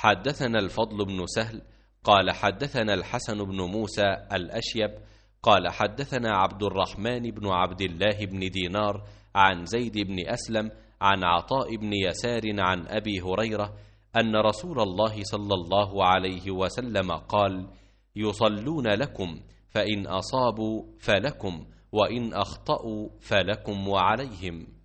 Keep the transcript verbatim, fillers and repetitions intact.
حدثنا الفضل بن سهل قال حدثنا الحسن بن موسى الأشيب قال حدثنا عبد الرحمن بن عبد الله بن دينار عن زيد بن أسلم عن عطاء بن يسار عن أبي هريرة أن رسول الله صلى الله عليه وسلم قال: يصلون لكم، فإن أصابوا فلكم، وإن أخطأوا فلكم وعليهم.